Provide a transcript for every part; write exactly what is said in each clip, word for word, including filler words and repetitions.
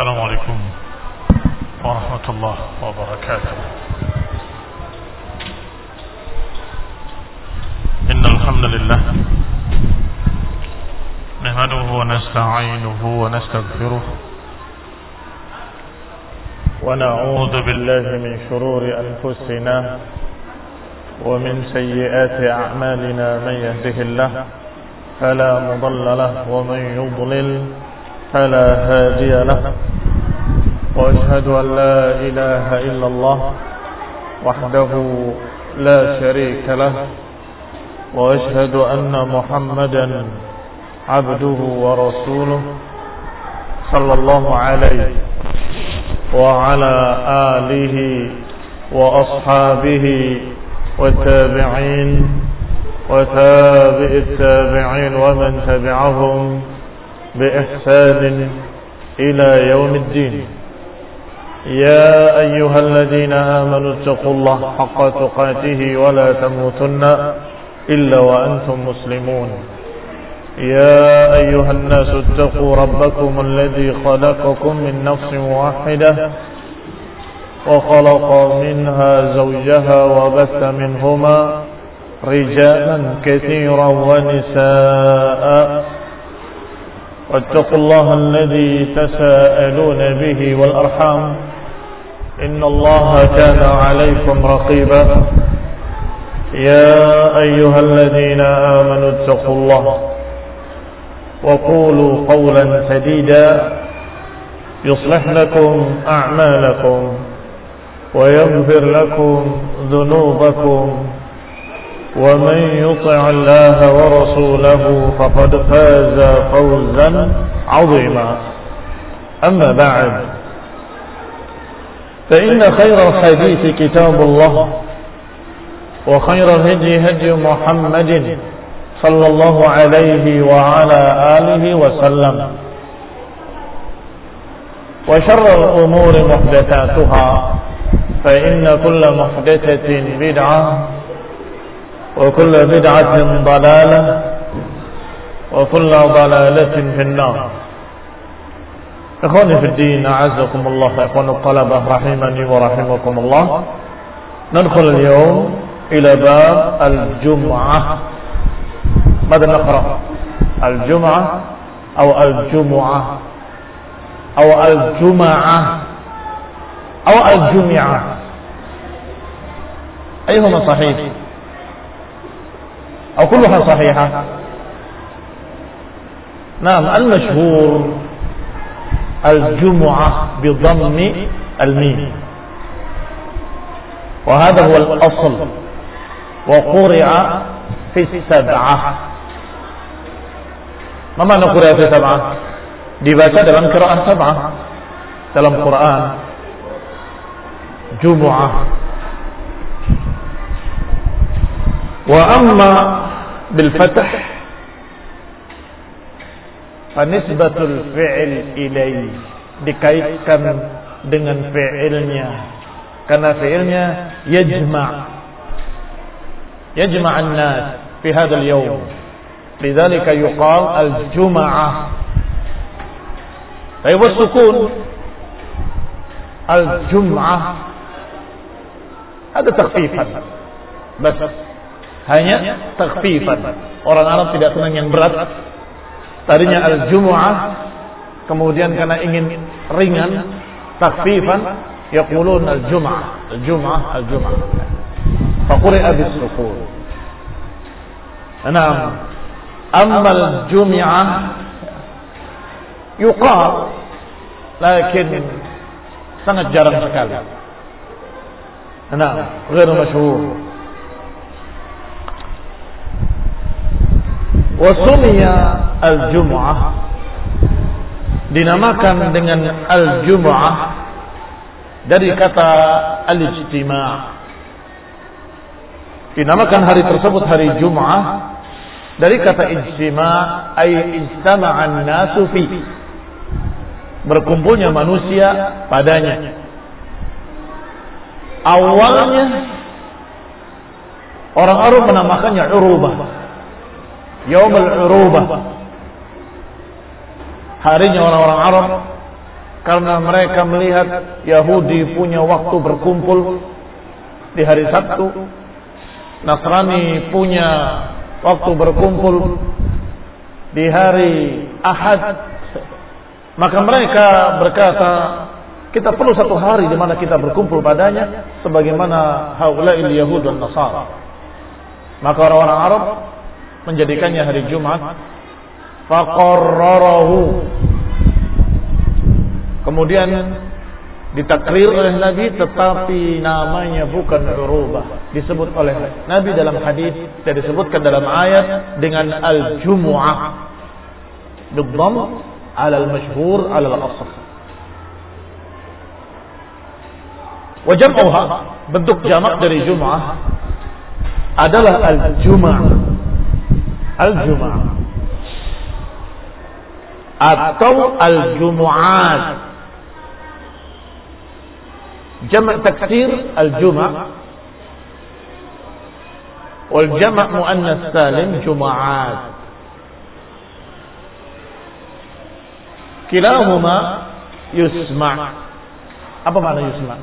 السلام عليكم ورحمة الله وبركاته. إن الحمد لله نحمده ونستعينه ونستغفره ونعوذ بالله من شرور أنفسنا ومن سيئات أعمالنا. من يهده الله فلا مضل له ومن يضلل فلا هادي له، وأشهد أن لا إله إلا الله وحده لا شريك له، وأشهد أن محمدا عبده ورسوله صلى الله عليه وعلى آله وأصحابه والتابعين وتابع التابعين ومن تبعهم بإحسان إلى يوم الدين. يا أيها الذين آمنوا اتقوا الله حق تقاته ولا تموتن إلا وأنتم مسلمون. يا أيها الناس اتقوا ربكم الذي خلقكم من نفس واحدة وخلق منها زوجها وبث منهما رجالا كثيرا ونساء، واتقوا الله الذي تساءلون به والأرحام إن الله كان عليكم رقيبا. يا أيها الذين آمنوا اتقوا الله وقولوا قولا سديدا يصلح لكم أعمالكم ويغفر لكم ذنوبكم، ومن يطع الله ورسوله فقد فاز فوزا عظيما. أما بعد، فإن خير الحديث كتاب الله، وخير الهدي هدي محمد صلى الله عليه وعلى آله وسلم، وشر الأمور محدثاتها، فإن كل محدثة بدعة وكل بدعة ضلالة وكل ضلالة في النار. إخواني في الدين، أعزكم الله، إخوان الطلبة رحمني ورحمكم الله. ندخل اليوم إلى باب الجمعة. ماذا نقرأ؟ الجمعة أو الجمعة أو الجمعة أو الجمعة، أيهما صحيح؟ أو كلها صحيحة؟ نعم، المشهور الجمعة بضم الميم، وهذا هو الأصل، وقرئ في السبعة. ما معنى قرئ في السبعة؟ dibaca dalam qiraah sab'ah dalam Quran. Jumu'ah. Wa amma bil fath fa nisbatul fi'l ilai, dikaitkan dengan fi'ilnya, karena fi'ilnya yajma' yajma' an-nas fi hadha al-yawm, lidzalika yuqal al-jum'ah. Fa sukun al-jum'ah ada takhfifan, bas hanya takhfifan. Orang Arab tidak senang yang berat. Tadinya al-jumu'ah, kemudian karena ingin ringan, takhfifan, yaqulun al-jum'ah, al-jum'ah, al-jum'ah. Faquri'a bis-sukun. Naam. Amma al-jum'ah yuqal, lakin sangat jarang sekali. Naam, ghairu masyhur. Wasumiya al-jum'ah, dinamakan dengan al-jum'ah dari kata al-ijtima'. Dinamakan hari tersebut hari Jum'ah dari kata ijtima', ay ijtama'an nasu fi, berkumpulnya manusia padanya. Awalnya orang Arab menamakannya urubah, Yaumul Urubah, harinya orang-orang Arab karena mereka melihat Yahudi punya waktu berkumpul di hari Sabtu, Nasrani punya waktu berkumpul di hari Ahad, maka mereka berkata, kita perlu satu hari di mana kita berkumpul padanya sebagaimana haula'il Yahud dan Nasara. Maka orang-orang Arab menjadikannya hari Jumat. Faqarrarahu, kemudian ditakrir oleh Nabi, tetapi namanya bukan urubah, disebut oleh Nabi dalam hadis dan disebutkan dalam ayat dengan al-Jumu'ah bidhamm ala al-mashhur ala al-asl. Wa jam'uha, bentuk jamak dari Jum'ah adalah al-Jum'ah. Al-Jum'ah atau al-Jumu'at. Jamak taksir al-Jum'ah wal jamak muannas salim Jumu'at. Kilahuma yusma'. Apa makna yusma'?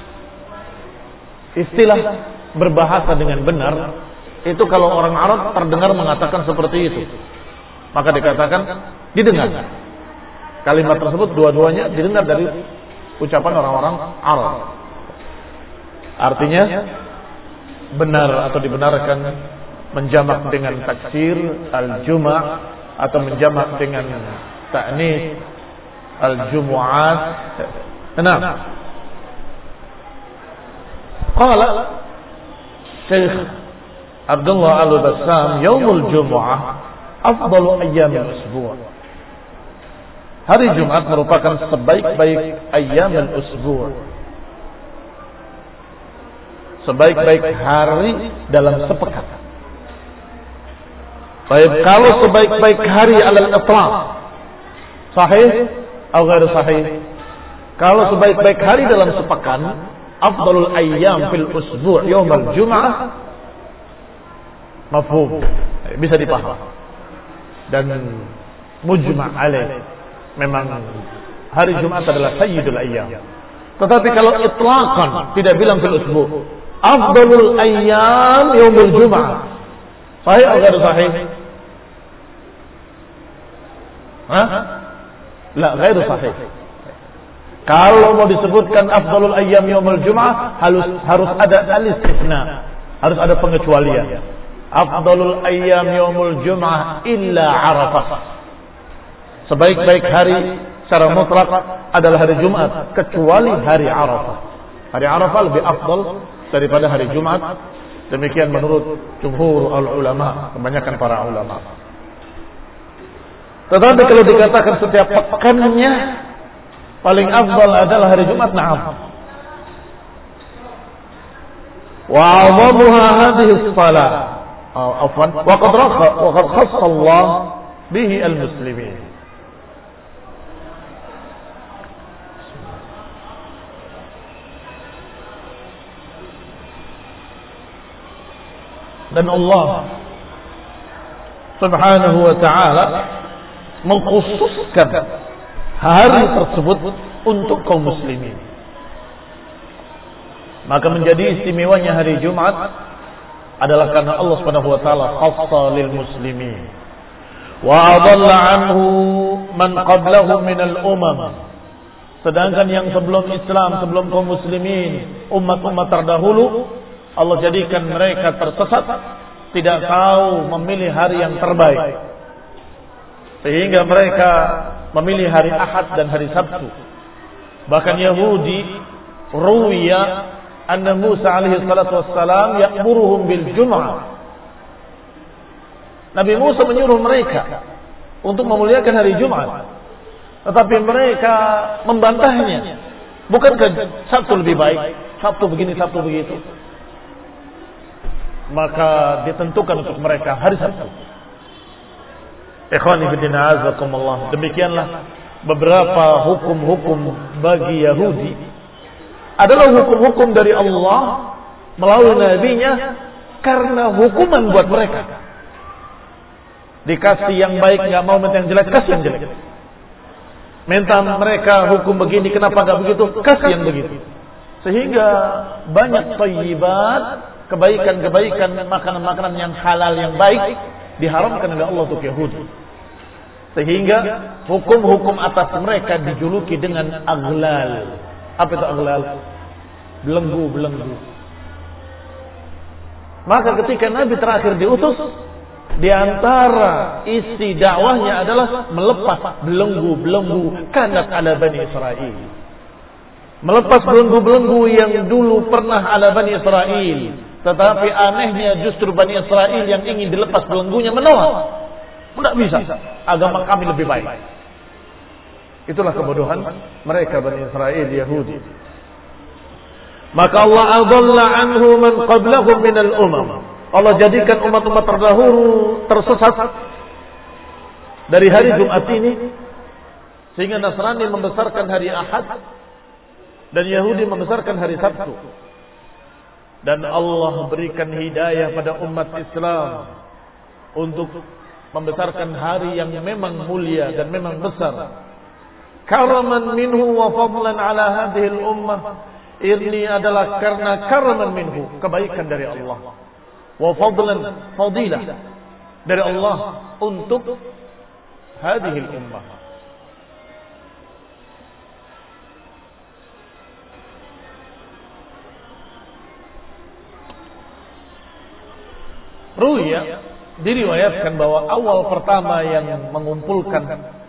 Istilah berbahasa dengan benar itu kalau orang Arab terdengar mengatakan seperti itu, maka dikatakan didengar. Kalimat tersebut dua-duanya didengar dari ucapan orang-orang Arab. Artinya benar atau dibenarkan menjamak dengan taksir al-Juma' atau menjamak dengan ta'nis al-Jumu'at. Nah, qala Syekh Abdullah Al-Bassam, yaumul Jumu'ah afdalu ayyamil usbu'. Hari Jumat merupakan sebaik-baik ayyamil usbu', sebaik-baik hari dalam sepekan. Baik, kalau sebaik-baik hari alal itlaq, sahih atau ghair sahih? Kalau sebaik-baik hari dalam sepekan, afdalul ayyam fil usbu' yaumul Jumu'ah, mafhum, bisa dipaham dan mujma' alaih. Memang hari Jumat adalah sayyidul ayyam. Tetapi kalau itlaqan tidak bilang fil usbu', afdalul ayyam yaumul Jumu'ah, sahih atau ghair sahih? Hah? La, ghair sahih. Kalau mau disebutkan afdalul ayyam yaumul Jumu'ah, harus harus ada al-istitsna, harus ada pengecualian. Afdalul ayyam yaumul Jumu'ah illa Arafah. Sebaik-baik hari secara mutlak adalah hari Jumat kecuali hari Arafah. Hari Arafah lebih afdal daripada hari Jumat. Demikian menurut jumhur ulama, kebanyakan para ulama. Tetapi kalau dikatakan setiap pekannya paling afdal adalah hari Jumat, na'am. Wa 'azzamuha hadhihi as-salah. Afwan, wa qad rakha wa qad khassa Allah bihi al-muslimin. Dan Allah Subhanahu wa ta'ala mengkhususkan hari tersebut untuk kaum muslimin. Maka menjadi istimewanya hari Jumat adalah karena Allah Subhanahu wa ta'ala khassa lil muslimin wa adalla anhu man qablahu min al umam. Sedangkan yang sebelum Islam, sebelum kaum muslimin, umat-umat terdahulu, Allah jadikan mereka tersesat, tidak tahu memilih hari yang terbaik, sehingga mereka memilih hari Ahad dan hari Sabtu. Bahkan Yahudi, ruwiya anna Musa alaihi salatu wassalam ya'muruhum bil Jum'ah. Nabi Musa menyuruh mereka untuk memuliakan hari Jumat, tetapi mereka membantahnya. Bukankah Sabtu lebih baik? Sabtu begini, Sabtu begitu. Maka ditentukan untuk mereka hari Sabtu. Ikhwani fillah azakumullah. Demikianlah beberapa hukum-hukum bagi Yahudi adalah hukum-hukum dari Allah melalui nabinya, karena hukuman buat mereka. Dikasih yang baik, nggak mau minta yang jelek, kasih yang jelek. minta mereka hukum begini, kenapa enggak begitu? Kasih yang begitu. Sehingga banyak thayyibat, kebaikan-kebaikan, makanan-makanan yang halal yang baik diharamkan oleh Allah untuk Yahudi. Sehingga hukum-hukum atas mereka dijuluki dengan aghlal. Apa itu aghlal? Belenggu-belenggu. Maka ketika Nabi terakhir diutus, di antara isi dakwahnya adalah melepas belenggu-belenggu kanat ala Bani Israel. Melepas belenggu-belenggu yang dulu pernah ala Bani Israel. Tetapi anehnya justru Bani Israel yang ingin dilepas belenggunya menolak. Tidak bisa. Agama kami lebih baik. Itulah kebodohan mereka Bani Israel Yahudi. Maka Allah adalla anhu man qablahum minal umam. Allah jadikan umat-umat terdahulu tersesat dari hari Jumat ini, sehingga Nasrani membesarkan hari Ahad dan Yahudi membesarkan hari Sabtu. Dan Allah berikan hidayah pada umat Islam untuk membesarkan hari yang memang mulia dan memang besar. Karaman minhu wa fadlan ala hadhihi al-ummah. Ini adalah karena karaman minhu, kebaikan dari Allah. Wa fadlan, fadilah dari Allah untuk hadhihi al-ummah. Ruya diriwayatkan bahwa awal pertama yang mengumpulkan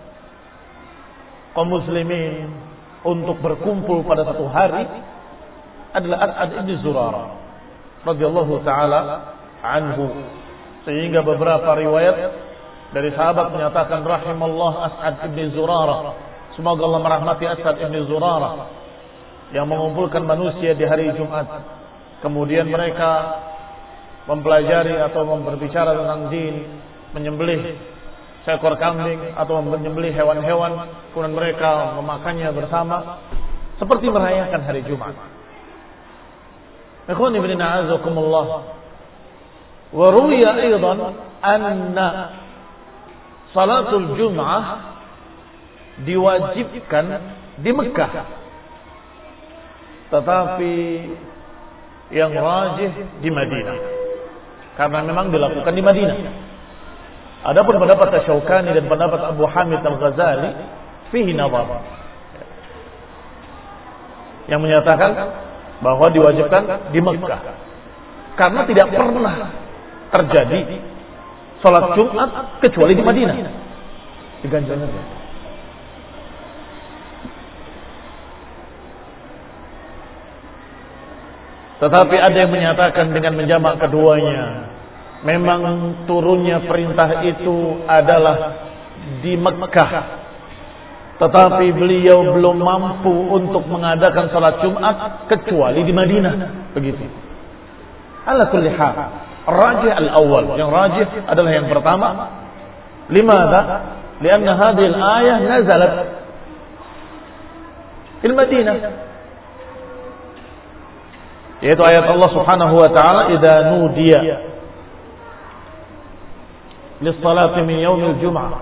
kaum muslimin untuk berkumpul pada satu hari adalah As'ad ibn Zurarah radhiyallahu taala anhu, sehingga beberapa riwayat dari sahabat menyatakan rahimallah As'ad ibn Zurarah, semoga Allah merahmati As'ad ibn Zurarah yang mengumpulkan manusia di hari Jumat. Kemudian mereka mempelajari atau berbicara tentang din, menyembelih seekor kambing atau menyembelih hewan-hewan, kemudian mereka memakannya bersama seperti merayakan hari Jumat. Ikhwan ibn a'azakumullah. Wa ruwiya aidan anna salatul Jum'ah diwajibkan di Mekah, tetapi yang rajih di Madinah, karena memang dilakukan di Madinah. Adapun pendapat Asy-Syaukani dan pendapat Abu Hamid Al-Ghazali fihi nazar, yang menyatakan bahwa diwajibkan di Mekah karena tidak pernah terjadi salat Jumat kecuali di Madinah. Diganjilkan. Tetapi ada yang menyatakan dengan menjamak keduanya, memang turunnya perintah itu adalah di Mekah, tetapi beliau belum mampu untuk mengadakan salat Jumat kecuali di Madinah. Begitu. Ala kulli hal, rajih al-awwal, yang rajih adalah yang pertama. Limadha? Lianna hadhihi al-ayah nazalat di Madinah. Yaitu ayat Allah Subhanahu wa taala, idza nudiya lis-salati min yaumil jum'ah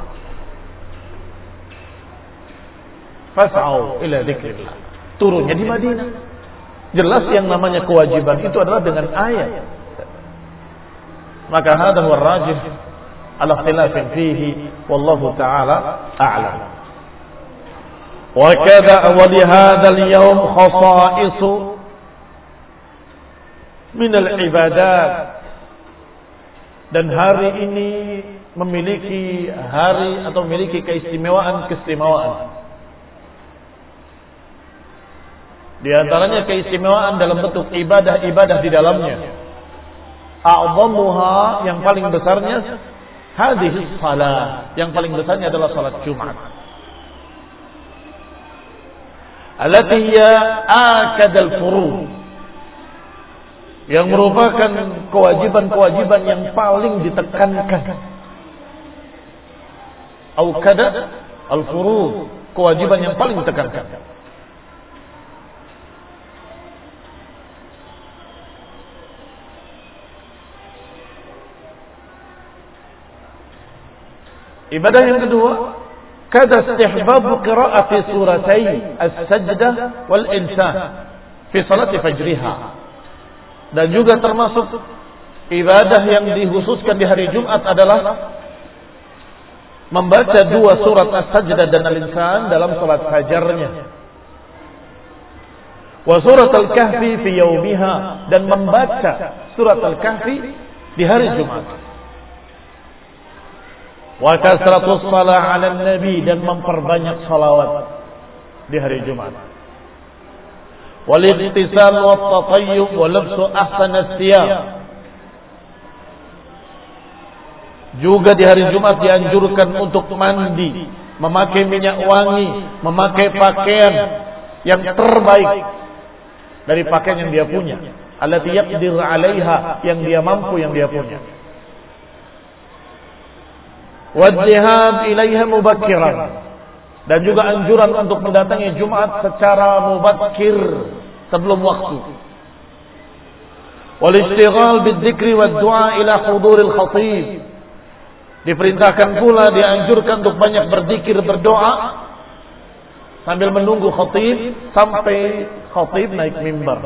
fas'au ila dzikrillah. Turunnya di Madinah. Jelas yang namanya kewajiban itu adalah dengan ayat. Maka hadha huwa rajih ala khilafin fihi wallahu taala a'lam. Wa kadza wa li hadzal yawm khasa'isu min al-ibadat, dan hari ini memiliki hari atau memiliki keistimewaan-keistimewaan. Di antaranya keistimewaan dalam bentuk ibadah-ibadah di dalamnya. A'zamuha, yang paling besarnya, hadhihi shalah, yang paling besarnya adalah salat Jumat. Allati hiya akadal furud, yang merupakan kewajiban-kewajiban yang paling ditekankan. Aukada al-furud, kewajiban yang paling ditekankan. Ibadah yang kedua kada istihbab qira'ati suratay as-sajdah wal insan fi salat fajriha. Dan juga termasuk ibadah yang dikhususkan di hari Jumat adalah membaca dua surat as-sajdah dan al-insan dalam salat fajarnya. Wa surat al-kahfi fi yaumiha, dan membaca surat al-kahfi di hari Jumat. Wa kasratus shalah 'ala nabi, dan memperbanyak salawat di hari Jumat. Wal ightisal wat tatayyub wa labsu ahsan thiyab. Juga di hari Jumat dianjurkan untuk mandi, memakai minyak wangi, memakai pakaian yang terbaik dari pakaian yang dia punya, allati yaqdir 'alaiha, yang dia mampu, yang dia punya. Wadhihab ilaiha mubakkiran, dan juga anjuran untuk mendatangi Jumat secara mubakkir, sebelum waktu. Wal ishtighal bidzikri wad du'a ila huduril khatib. Diperintahkan pula, dianjurkan untuk banyak berzikir, berdoa sambil menunggu khatib sampai khatib naik mimbar.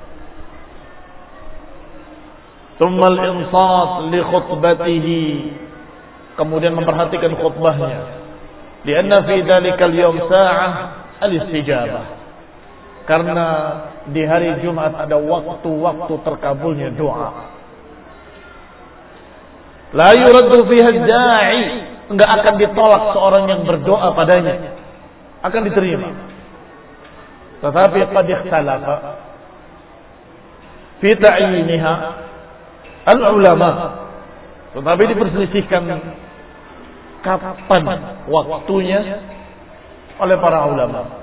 Tsumma al-insat li khutbatihi, kemudian memperhatikan khutbahnya. Lianna fi dzalikal yawm sa'ah al-istijabah, karena di hari Jumat ada waktu-waktu terkabulnya doa. La yuraddu fiha ad-da'i, enggak akan ditolak seorang yang berdoa padanya, akan diterima. Tetapi qad ikhtalafa fi ta'yiniha al-ulama, tetapi diperselisihkan kapan waktunya oleh para ulama.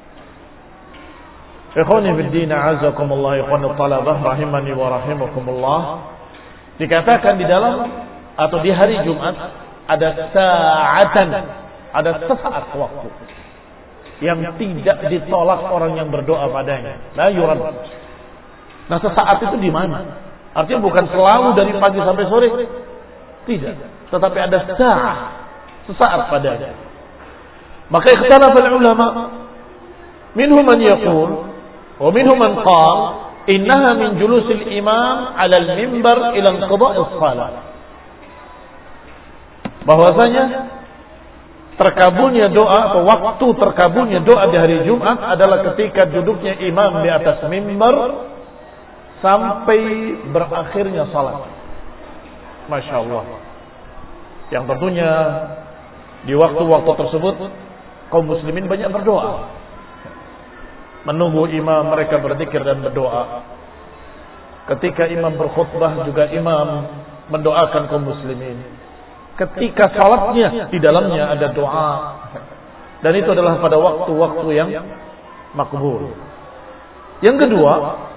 Ikhwani fid din, a'azzakumullah, ikhwani talabah rahimani wa rahimakumullah. Dikatakan di dalam atau di hari Jumat ada sa'atan, ada sesaat waktu yang tidak ditolak orang yang berdoa padanya. La yurad. Nah, sesaat itu di mana? Artinya bukan selalu dari pagi sampai sore. Tidak. Tetapi ada sa'ah, sesaat padanya. Maka ikhtalafa ulama, minhum man yaqul wa minhum man qala innaha min julusil imam 'ala al-mimbar ila inqida'is shalah. Bahwasanya terkabulnya doa atau waktu terkabulnya doa di hari Jumat adalah ketika duduknya imam di atas mimbar sampai berakhirnya salat. Masya Allah. Yang tentunya di waktu-waktu tersebut kaum muslimin banyak berdoa, menunggu imam mereka berzikir dan berdoa. Ketika imam berkhutbah juga imam mendoakan kaum muslimin. Ketika salatnya di dalamnya ada doa, dan itu adalah pada waktu-waktu yang makbul. Yang kedua,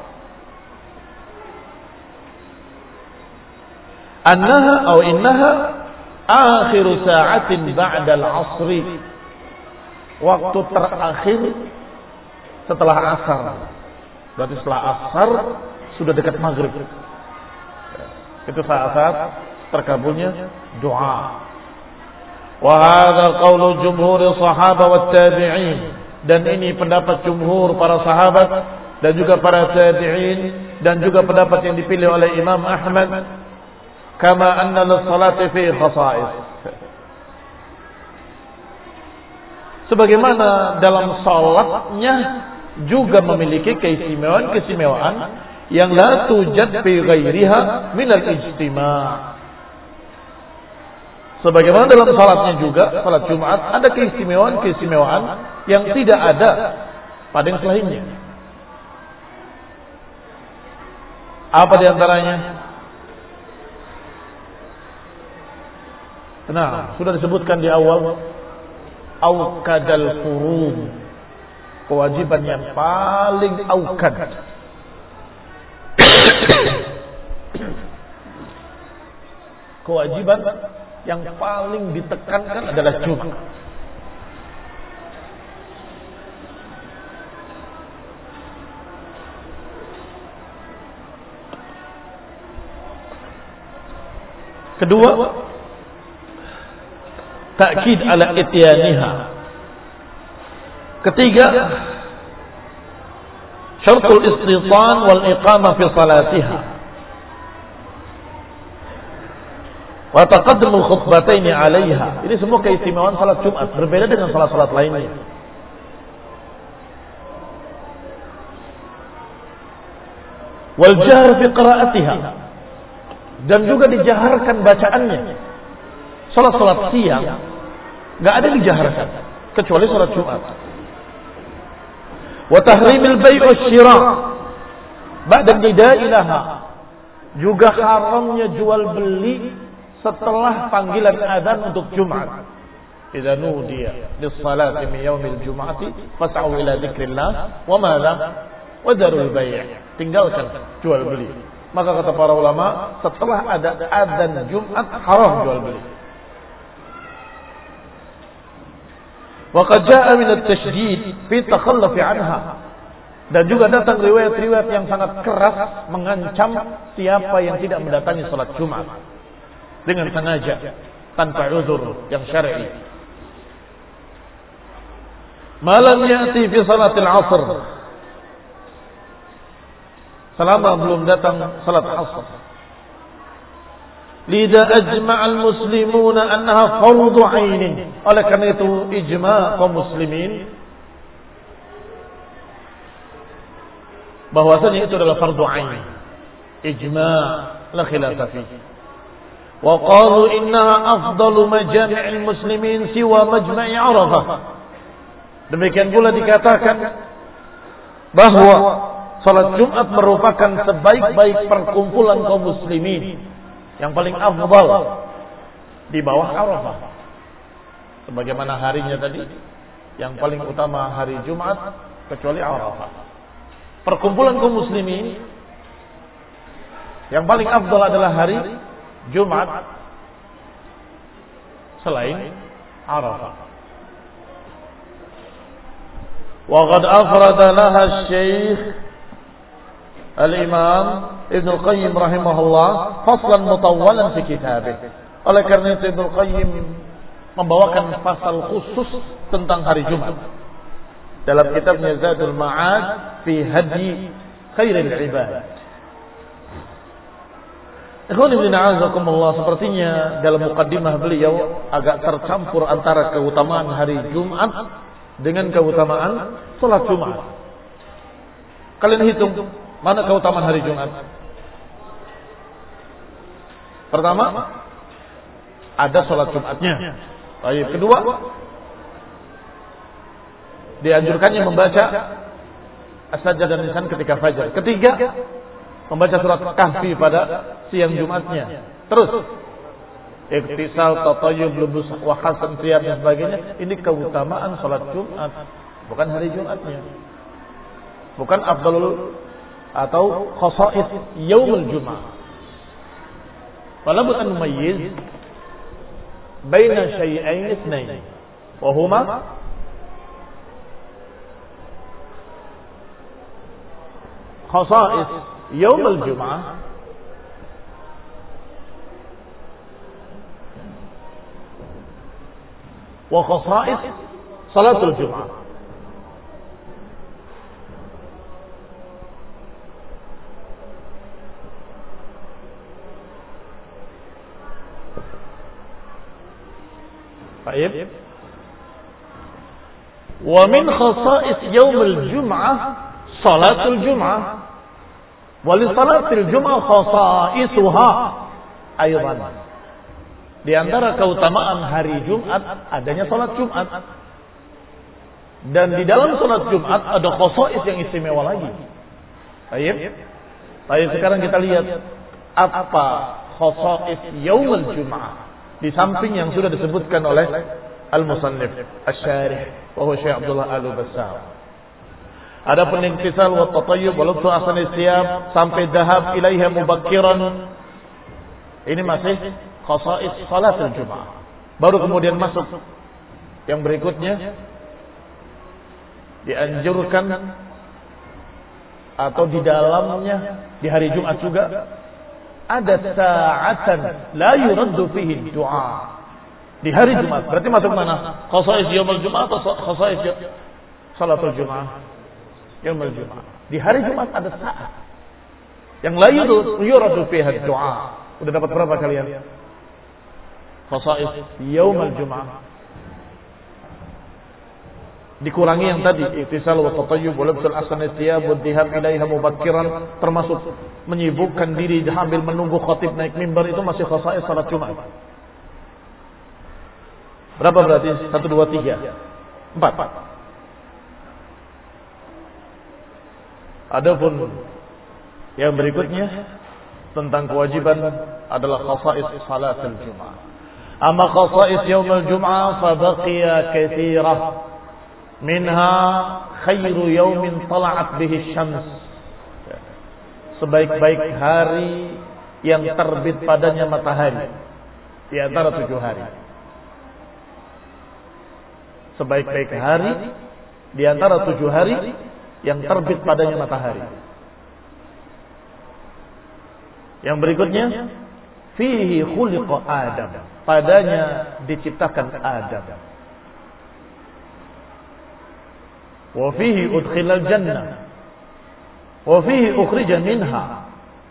annaha atau innaha akhiru sa'atin ba'da al-'asri, waktu terakhir setelah asar. Berarti setelah asar sudah dekat maghrib. Itu saat-saat terkabulnya doa. Wa hadha qaulu jumhur sahabat wat tabi'in, dan ini pendapat jumhur para sahabat dan juga para tabi'in, dan juga pendapat yang dipilih oleh Imam Ahmad, kama anna lis-salati fi khasa'is, sebagaimana dalam salatnya juga memiliki keistimewaan-keistimewaan yang la tujad fi ghairiha min al-ijtima'. Sebagaimana dalam salatnya juga, salat Jumat ada keistimewaan-keistimewaan yang tidak ada pada yang selainnya. Apa di antaranya? Nah, sudah disebutkan di awal, aukadal furud, kewajiban yang paling aukad. Kewajiban yang paling ditekankan adalah juga. Kedua, ta'kid ala ityaniha. Ketiga, syartul istitan wal iqamah fi salatiha. Wa taqaddumul khutbataini 'alaiha. Ini semua keistimewaan salat Jumat, berbeda dengan salat-salat lainnya. Wal jahr fi qira'atiha. Dan juga dijaharkan bacaannya. Salat-salat siang enggak ada dijaharkan kecuali salat Jumat. Wa tahrimil bai' wasyira' ba'da nida'i laha. Juga haramnya jual beli setelah panggilan azan untuk Jumat. Idza nudiya lis-salati min yaumil jum'ati fas'au ila dzikrillah wa madza wa darul bai'. Tinggalkan jual beli. Maka kata para ulama, setelah ada azan Jumat haram jual beli. Wa qad jaa'a min at-tashdid fi takhalluf 'anha. Dan juga datang riwayat-riwayat yang sangat keras mengancam siapa yang tidak mendatangi salat Jumat dengan sengaja tanpa uzur yang syar'i. Malam ya'ti fi salatil 'asr. Selama belum datang salat asar. Lidha ajma'al muslimuna annaha fardu 'ainin. Oleh karena itu ijma' kaum muslimin bahwasanya itu adalah fardu 'ain. Ijma' la khilafa fihi. Wa qalu innaha afdalu majami'il muslimin siwa majma'i Arafah. Demikian pula dikatakan bahwa salat Jumat merupakan sebaik-baik perkumpulan kaum muslimin, yang paling afdal di bawah Arafah. Sebagaimana harinya tadi, yang paling utama hari Jumat kecuali Arafah. Perkumpulan kaum muslimin yang paling afdal adalah hari Jumat selain Arafah. Wa qad afrada laha Syekh Al-Imam Ibnu Qayyim rahimahullah faslan mutawwalan fi kitabih. Oleh karena itu Ibnu Qayyim membawakan pasal khusus tentang hari Jumat dalam kitabnya Zadul Ma'ad fi Hadi Khairil Ibad. Ikhwan ibn a'azakumullah, sepertinya dalam mukaddimah beliau agak tercampur antara keutamaan hari Jumat dengan keutamaan salat Jumat. Kalian hitung mana keutamaan hari Jumat? Pertama, ada salat Jumatnya. Baik, kedua, dianjurkannya membaca As-Sajdah dan Nisan ketika fajar. Ketiga, membaca surat Kahfi pada siang Jumatnya. Terus iktisal, tatayyub, lubus, wa hasan, qiyam dan sebagainya. Ini keutamaan salat Jumat, bukan hari Jumatnya. Bukan afdalul atau khasa'is yaumul Jum'ah. Fala bud an numayyiz baina syai'ain itsnain wa huma khasa'is yaumul Jum'ah wa khasa'is salatul Jum'ah. Baik. Wa min khasa'is yaumul Jum'ah salatul Jum'ah. Wa li salatil Jum'ah khasa'isuha aidan. Di antara keutamaan hari Jumat adanya salat Jumat. Dan di dalam salat Jumat ada khasa'is yang istimewa lagi. Baik. Baik, sekarang kita lihat apa khasa'is yaumul Jum'ah. Di samping yang sudah disebutkan oleh Al-Musannif Asy-Syarih wa huwa Syekh Abdullah Al-Bassam. Ada penintisal wa tatayyub wa lubsu ahsani thiyab sampai dhahab ilaiha mubakkiran. Ini masih khasa'is salatul Jumat. Baru kemudian masuk yang berikutnya, dianjurkan atau di dalamnya di hari Jumat juga ada sa'atan la yuraddu fihi du'a. Di hari Jumat. Berarti masuk mana? Khasa'is yaumul Jumat atau khasa'is salatul Jumat? Yaumul Jumat. Di hari Jumat ada saat yang la yuradu fiha doa. Udah dapat berapa kalian? Khasa'is yaumul Jumat. Dikurangi yang tadi, ittisal wa tatayyub wa labsul ahsan thiyab wa dhihab ilaiha mubakkiran, termasuk menyibukkan diri sambil menunggu khatib naik mimbar, itu masih khasa'is salat Jumat. Berapa berarti? Satu, dua, tiga, empat. Adapun yang berikutnya tentang kewajiban adalah khasa'is salatul Jumat. Amma khasa'is yaumul Jum'ah fa baqiya katsirah. Minha khairu yaumin tala'at bihi syams. Sebaik-baik hari yang terbit padanya matahari di antara tujuh hari. Sebaik-baik hari di antara tujuh hari yang terbit padanya matahari. Yang berikutnya, fihi khuliqa Adam. Padanya diciptakan Adam. Wa fihi udkhilal jannah. Wa fihi ukhrija minha.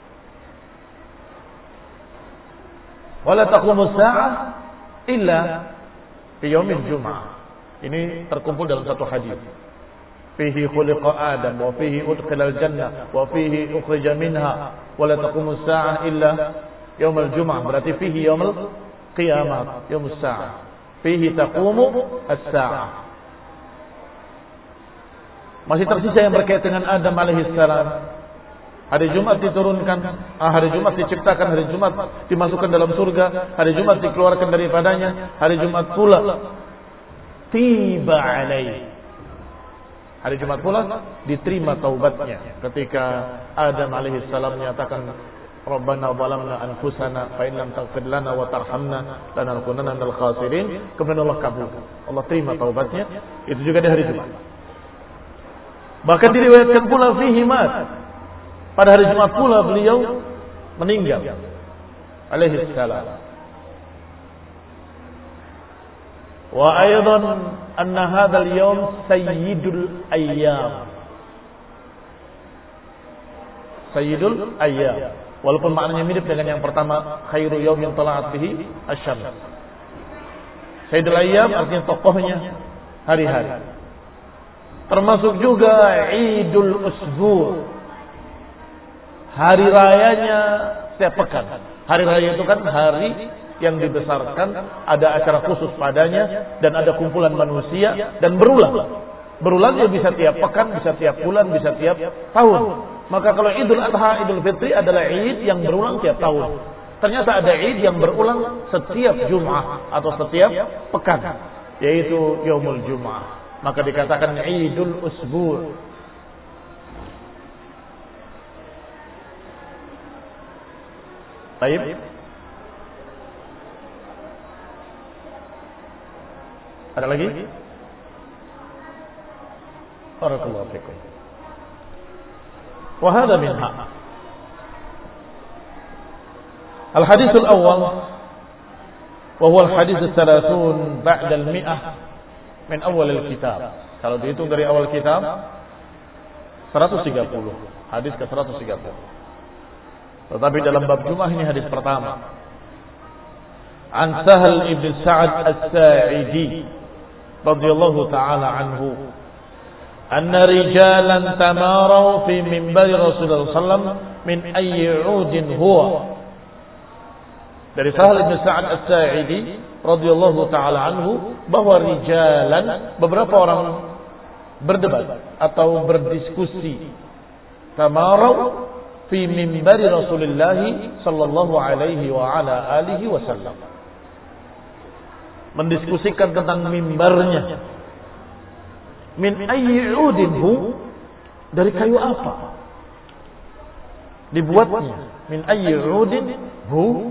Wa la taqumu as-sa'ah illa fi yaumil jum'ah. Ini terkumpul dalam satu hadis. Fihi khuliqa Adam wa fihi udkhilal jannah wa fihi ukhrija minha wa la taqumu as-sa'ah illa yaumil jum'ah. Berarti fihi yaumil qiyamah, yaumus sa'ah. Fihi taqumu as-sa'ah. Masih tersisa yang berkait dengan Adam alaihissalam. Hari Jumat diturunkan, ah, hari Jumat diciptakan, hari Jumat dimasukkan dalam surga, hari Jumat dikeluarkan daripadanya, hari Jumat pula tiba alaih. Hari Jumat pula diterima taubatnya ketika Adam alaihissalam menyatakan Rabbana zalamna anfusana fa in lam taghfir lana wa tarhamna lanakunanna minal khasirin. Kemudian Allah kabulkan, Allah terima taubatnya. Itu juga di hari Jumat. Bahkan diriwayatkan pula fihi mat. Pada hari Jumat pula beliau meninggal alaihi salam. Wa aidan anna hadzal yawm sayyidul ayyam. Sayyidul ayyam. Walaupun maknanya mirip dengan yang pertama, khairu yaumin tala'at bihi asy-syams. Sayyidul ayyam artinya tokohnya hari-hari. Termasuk juga Idul Usbu', hari rayanya setiap pekan. Hari raya itu kan hari yang dibesarkan, ada acara khusus padanya dan ada kumpulan manusia dan berulang. Berulangnya bisa tiap pekan, bisa tiap bulan, bisa tiap tahun. Maka kalau Idul Adha, Idul Fitri adalah Id yang berulang tiap tahun. Ternyata ada Id yang berulang setiap Jum'ah atau setiap pekan, yaitu Yaumul Jum'ah. Maka dikatakan Idul Usbu'. Baik. Ada lagi? Barakallahu fikum. Wa hadha minha. Al-hadits al-awwal wa huwa al-hadits al-thalathun ba'da al-mi'ah min awal al-kitab. Kalau dihitung dari awal kitab seratus tiga puluh, hadis ke seratus tiga puluh. Tetapi dalam bab Jumat ini hadis pertama. An Sahal ibn Sa'ad as-Sa'idi radhiyallahu ta'ala anhu, anna rijalan tamaraw fi minbari Rasulullah sallallahu alaihi wasallam min ayyi 'udin huwa. Dari Sahal ibn Sa'ad as-Sa'idi radhiyallahu ta'ala anhu, bahwa rijalan, beberapa orang berdebat atau berdiskusi, tamaraw fi minbari Rasulullah sallallahu alaihi wa ala alihi wasallam, mendiskusikan tentang mimbarnya. Min ayyi 'udin hu, dari kayu apa dibuatnya? Min ayyi 'udin hu.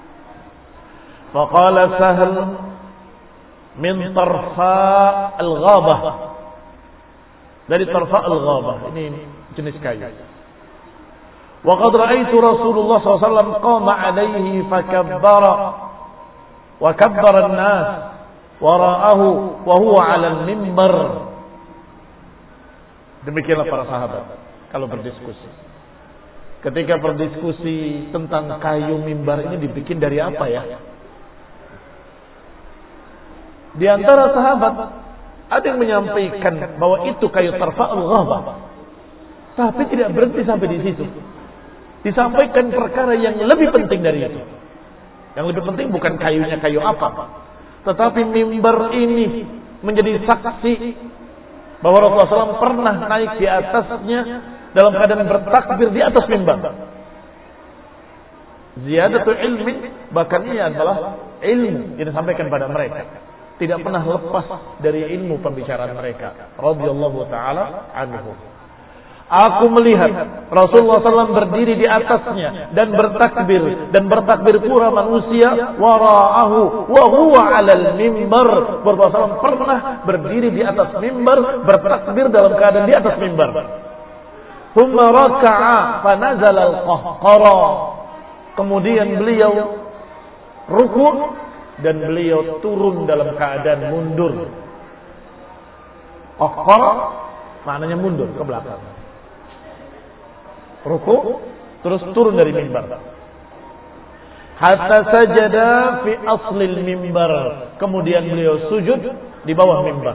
Faqala Sahal min tarfa al-ghabah, dari tarfa al-ghabah, ini jenis kayu. Wa qad ra'aitu Rasulullah sallallahu alaihi wasallam qama alaihi fakabbara wa kabbara an-nas wara'ahu wa huwa 'ala al-mimbar. Demikianlah para sahabat kalau berdiskusi. Ketika berdiskusi tentang kayu mimbar ini dibikin dari apa ya? Di antara sahabat ada yang menyampaikan bahwa itu kayu tarfa'ul ghabah. Tapi tidak berhenti sampai di situ. Disampaikan perkara yang lebih penting dari itu. Yang lebih penting bukan kayunya kayu apa, tetapi mimbar ini menjadi saksi bahwa Rasulullah shallallahu alaihi wasallam pernah naik di atasnya dalam keadaan bertakbir di atas mimbar. Ziyadatul ilmi, bahkan ini adalah ilmu yang disampaikan pada mereka. Tidak pernah lepas dari ilmu pembicaraan mereka. Radhiyallahu ta'ala anhu. Aku melihat Rasulullah shallallahu alaihi wasallam berdiri di atasnya dan bertakbir, dan bertakbir pura manusia wara'ahu wa huwa 'alal mimbar. Rasulullah shallallahu alaihi wasallam pernah berdiri di atas mimbar, bertakbir dalam keadaan di atas mimbar. Thumma raka'a fa nazala al-qahqara. Kemudian beliau ruku dan beliau turun dalam keadaan mundur. Qahqara maknanya mundur ke belakang. Ruku terus turun dari mimbar. Hatta sajada fi aslil mimbar. Kemudian beliau sujud di bawah mimbar.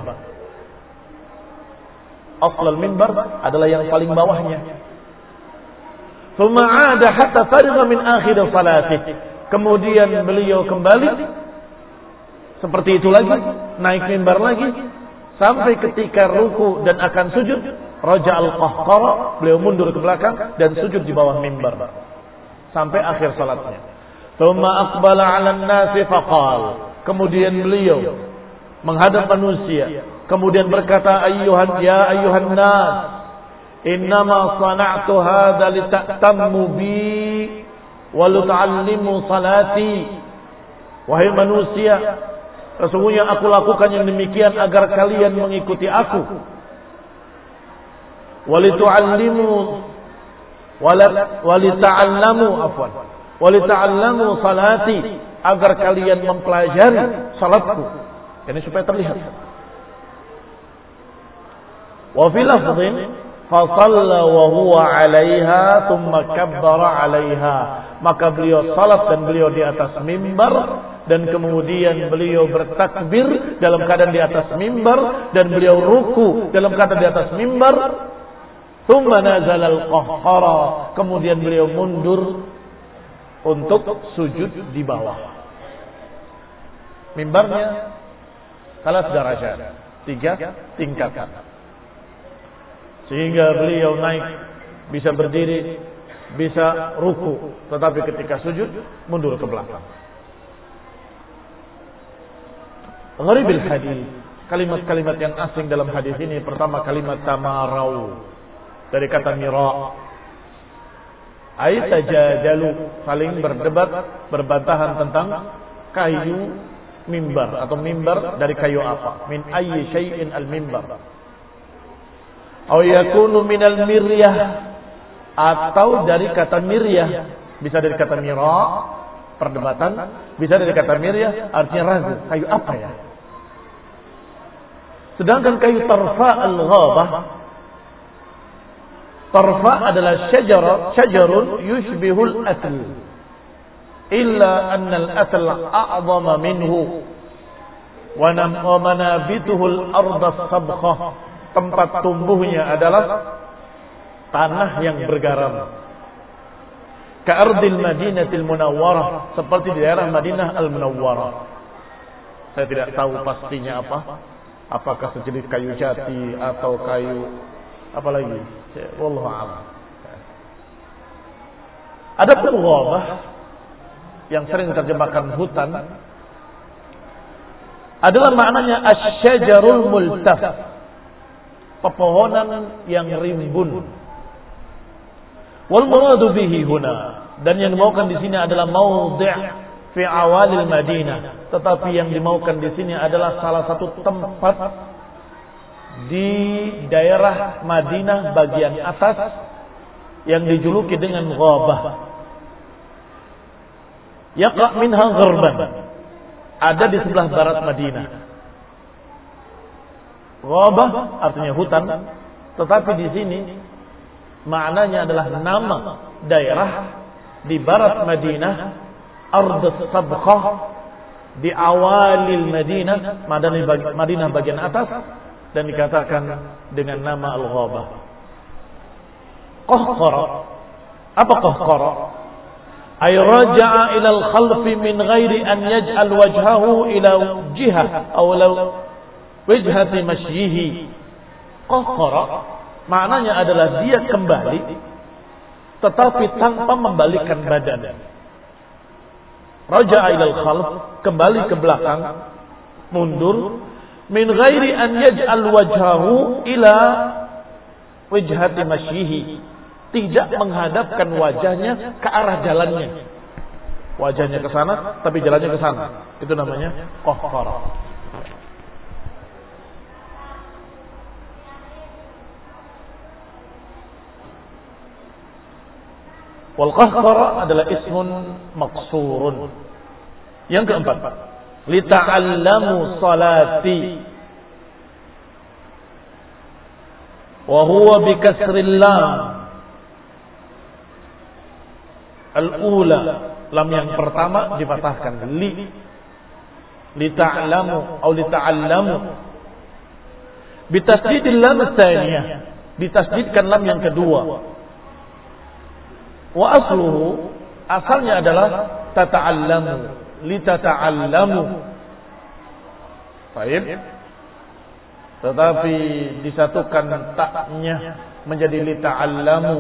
Aslul mimbar adalah yang paling bawahnya. Thumma 'ada hatta farigha min akhir salatih. Kemudian beliau kembali seperti itu lagi, naik mimbar lagi sampai ketika ruku dan akan sujud. Raja al-qahqara, beliau mundur ke belakang dan sujud di bawah mimbar sampai akhir salatnya. Tsumma aqbala 'alan nasi faqal. Kemudian beliau menghadap manusia, kemudian berkata, ayyuhan ya ayyuhan nas, innama sana'tu hadza lita'tammu bi wa lita'allimu salati. Wahai manusia, sesungguhnya aku lakukan yang demikian agar kalian mengikuti aku. Walitu'allimu walita'allamu afwan walita'allamu salati, agar kalian mempelajari salatku. Ini supaya terlihat. Wa fi lafdhin fa shalla wa huwa 'alaiha thumma kabbara 'alaiha. Maka beliau salat dan beliau di atas mimbar, dan kemudian beliau bertakbir dalam keadaan di atas mimbar, dan beliau ruku dalam keadaan di atas mimbar. Tsumma nazala al-qahqara. Kemudian beliau mundur untuk sujud di bawah. Mimbarnya salas darajat, tiga tingkatan. Sehingga beliau naik bisa berdiri, bisa ruku, tetapi ketika sujud mundur ke belakang. Gharibil hadis, kalimat-kalimat yang asing dalam hadis ini, pertama kalimat tamarau, dari kata mira, ay tajajalu, saling berdebat, berbantahan tentang kayu mimbar atau mimbar dari kayu apa, min ayyi syai'in al mimbar, aw yakunu min al miryah, atau dari kata miryah, bisa dari kata mira, perdebatan, bisa dari kata miryah, artinya ragu, kayu apa ya. Sedangkan kayu tarfa al ghabah, tarfa adalah syajar, syajarun yushbihul asl, illa anna al-asl a'zama minhu wa manabituhu al-ardh as-sabkhah. Tempat tumbuhnya adalah tanah yang bergaram. Ka'ardil Madinatil Munawwarah, seperti di daerah Madinah Al-Munawwarah. Saya tidak tahu pastinya apa. Apakah sejenis kayu jati atau kayu apa lagi? Wallahu a'lam. Ada ghabah yang sering terjemahkan hutan, adalah maknanya asy-syajarul multaf, pepohonan yang rimbun. Wal muradu bihi huna, dan yang dimaukan di sini adalah maudhi' fi awalil Madinah, tetapi yang dimaukan di sini adalah salah satu tempat di daerah Madinah bagian atas yang dijuluki dengan ghabah. Yaqa' minha gharban, ada di sebelah barat Madinah. Ghabah artinya hutan, tetapi di sini maknanya adalah nama daerah di barat Madinah, Ardus Sabkhah, di awalil Madinah, Madinah bagian atas, dan dikatakan dengan nama Al-Ghabah. Qahqara. Apa qahqara? Ay raja'a ila al-khalfi min ghairi an yaj'al wajhahu ila jihah aw law wajhati mashyihi. Qahqara maknanya adalah dia kembali tetapi tanpa membalikkan badan. Raja'a ila al-khalf, kembali ke belakang, mundur, min ghairi an yaj'al wajhahu ila wajhati mashyihi, tidak menghadapkan wajahnya ke arah jalannya. Wajahnya ke sana, tapi jalannya ke sana. Itu namanya qahqara. Wal qahqara adalah ismun maqsurun. Yang keempat, li ta'allamu salati wa huwa bi kasril lam al-ula, lam yang pertama dipatahkan, li li ta'lamu atau li ta'allamu, bi tasdidil lam tsaniyah, ditasdidkan lam yang kedua. Wa asluhu, asalnya adalah tata'allamu, li tata'allamu. Baik. Tetapi disatukan taknya menjadi li ta'allamu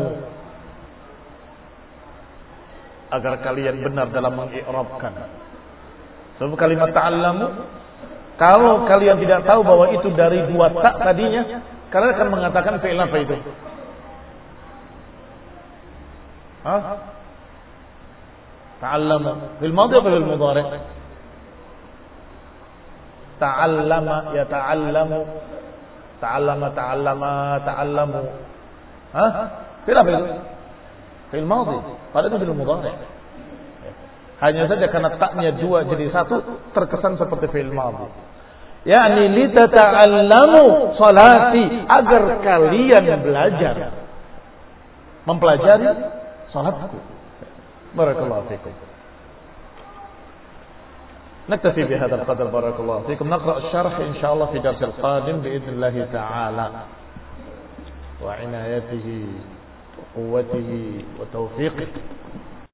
agar kalian benar dalam mengi'rabkan. Sebab kalimat ta'allamu, kalau kalian tidak tahu bahwa itu dari dua tak tadinya, kalian akan mengatakan fi'il apa itu? Hah? Ta'allama fil madhi atau fil mudhari'? Ta'allama ya ta'allamu, ta'allama ta'allama ta'allamu. Hah? Fi'il apa itu? Fi'il madhi. Padahal itu fi'il mudhari'. Hanya saja karena taknya dua jadi satu terkesan seperti fi'il madhi. Yani li tata'allamu salati, agar kalian belajar mempelajari salatku. Barakallahu fikum. نكتفي بهذا القدر بارك الله فيكم. نقرأ الشرح إن شاء الله في درس القادم بإذن الله تعالى وعنايته وقوته وتوفيقه.